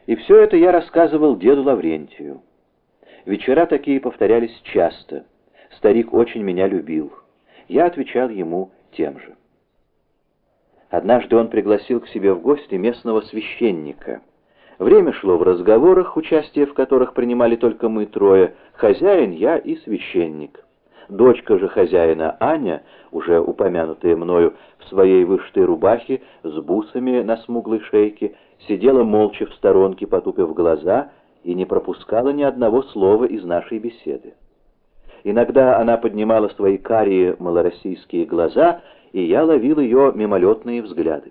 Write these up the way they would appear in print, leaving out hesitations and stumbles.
И все это я рассказывал деду Лаврентию. Вечера такие повторялись часто. Старик очень меня любил. Я отвечал ему тем же. Однажды он пригласил к себе в гости местного священника. Время шло в разговорах, участие в которых принимали только мы трое: хозяин, я и священник. Дочка же хозяина, Аня, уже упомянутая мною, в своей вышитой рубахе с бусами на смуглой шейке, сидела молча в сторонке, потупив глаза, и не пропускала ни одного слова из нашей беседы. Иногда она поднимала свои карие малороссийские глаза, и я ловил ее мимолетные взгляды.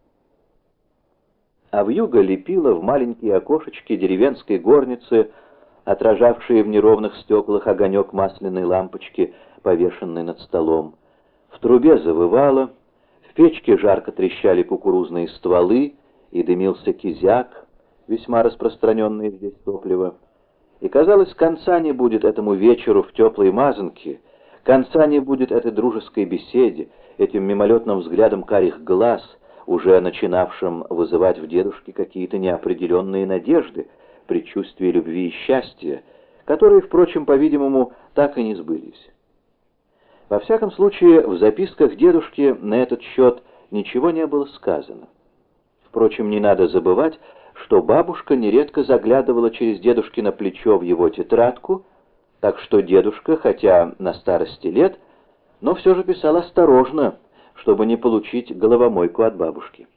А вьюга лепила в маленькие окошечки деревенской горницы, отражавшие в неровных стеклах огонек масляной лампочки, повешенной над столом. В трубе завывало, в печке жарко трещали кукурузные стволы, и дымился кизяк, весьма распространенное здесь топливо. И, казалось, конца не будет этому вечеру в теплой мазанке, конца не будет этой дружеской беседе, этим мимолетным взглядом карих глаз, уже начинавшим вызывать в дедушке какие-то неопределенные надежды, предчувствия любви и счастья, которые, впрочем, по-видимому, так и не сбылись. Во всяком случае, в записках дедушки на этот счет ничего не было сказано. Впрочем, не надо забывать, что бабушка нередко заглядывала через дедушкино плечо в его тетрадку, так что дедушка, хотя на старости лет, но все же писал осторожно, чтобы не получить головомойку от бабушки.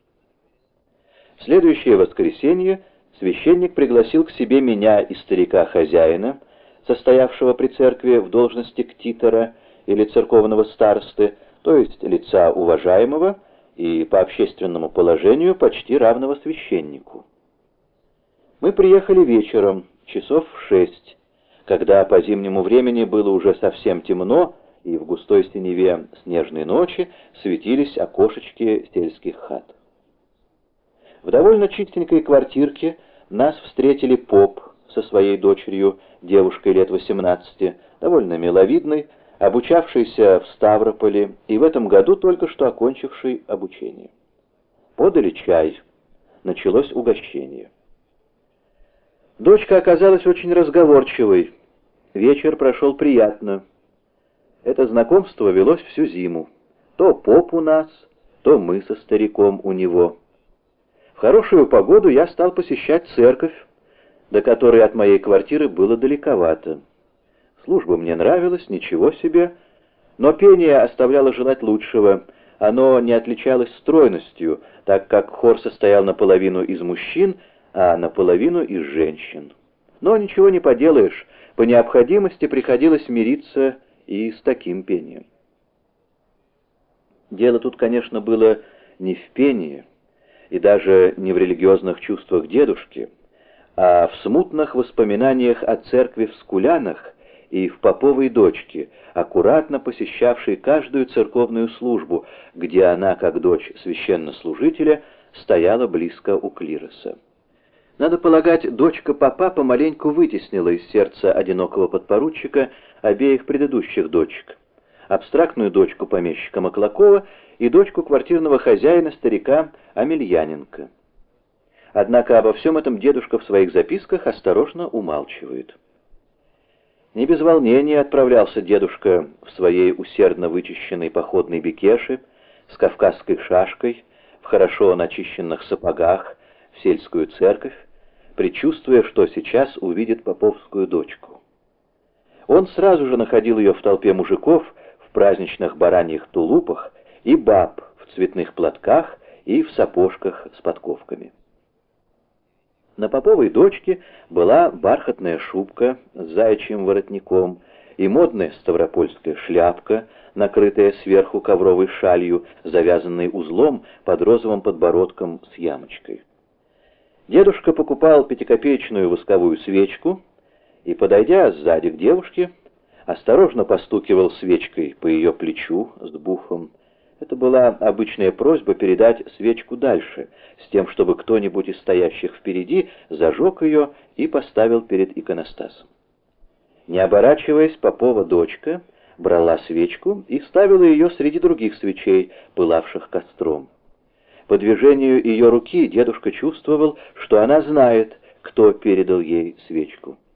В следующее воскресенье священник пригласил к себе меня и старика-хозяина, состоявшего при церкви в должности ктитора или церковного старосты, то есть лица уважаемого и по общественному положению почти равного священнику. Мы приехали вечером, часов в 6, когда по зимнему времени было уже совсем темно, и в густой синеве снежной ночи светились окошечки сельских хат. В довольно чистенькой квартирке нас встретили поп со своей дочерью, девушкой лет 18, довольно миловидной, обучавшейся в Ставрополе и в этом году только что окончившей обучение. Подали чай. Началось угощение. Дочка оказалась очень разговорчивой. Вечер прошел приятно. Это знакомство велось всю зиму. То поп у нас, то мы со стариком у него. В хорошую погоду я стал посещать церковь, до которой от моей квартиры было далековато. Служба мне нравилась, ничего себе, но пение оставляло желать лучшего. Оно не отличалось стройностью, так как хор состоял наполовину из мужчин, а наполовину из женщин. Но ничего не поделаешь, по необходимости приходилось мириться и с таким пением. Дело тут, конечно, было не в пении, и даже не в религиозных чувствах дедушки, а в смутных воспоминаниях о церкви в Скулянах и в поповой дочке, аккуратно посещавшей каждую церковную службу, где она, как дочь священнослужителя, стояла близко у клироса. Надо полагать, дочка попа помаленьку вытеснила из сердца одинокого подпоручика обеих предыдущих дочек: абстрактную дочку помещика Маклакова и дочку квартирного хозяина старика Амельяненко. Однако обо всем этом дедушка в своих записках осторожно умалчивает. Не без волнения отправлялся дедушка в своей усердно вычищенной походной бекеше с кавказской шашкой, в хорошо начищенных сапогах, в сельскую церковь, предчувствуя, что сейчас увидит поповскую дочку. Он сразу же находил ее в толпе мужиков в праздничных бараньих тулупах и баб в цветных платках и в сапожках с подковками. На поповой дочке была бархатная шубка с заячьим воротником и модная ставропольская шляпка, накрытая сверху ковровой шалью, завязанной узлом под розовым подбородком с ямочкой. Дедушка покупал пятикопеечную восковую свечку и, подойдя сзади к девушке, осторожно постукивал свечкой по ее плечу с буфом. Это была обычная просьба передать свечку дальше, с тем, чтобы кто-нибудь из стоящих впереди зажег ее и поставил перед иконостасом. Не оборачиваясь, попова дочка брала свечку и ставила ее среди других свечей, пылавших костром. По движению ее руки дедушка чувствовал, что она знает, кто передал ей свечку.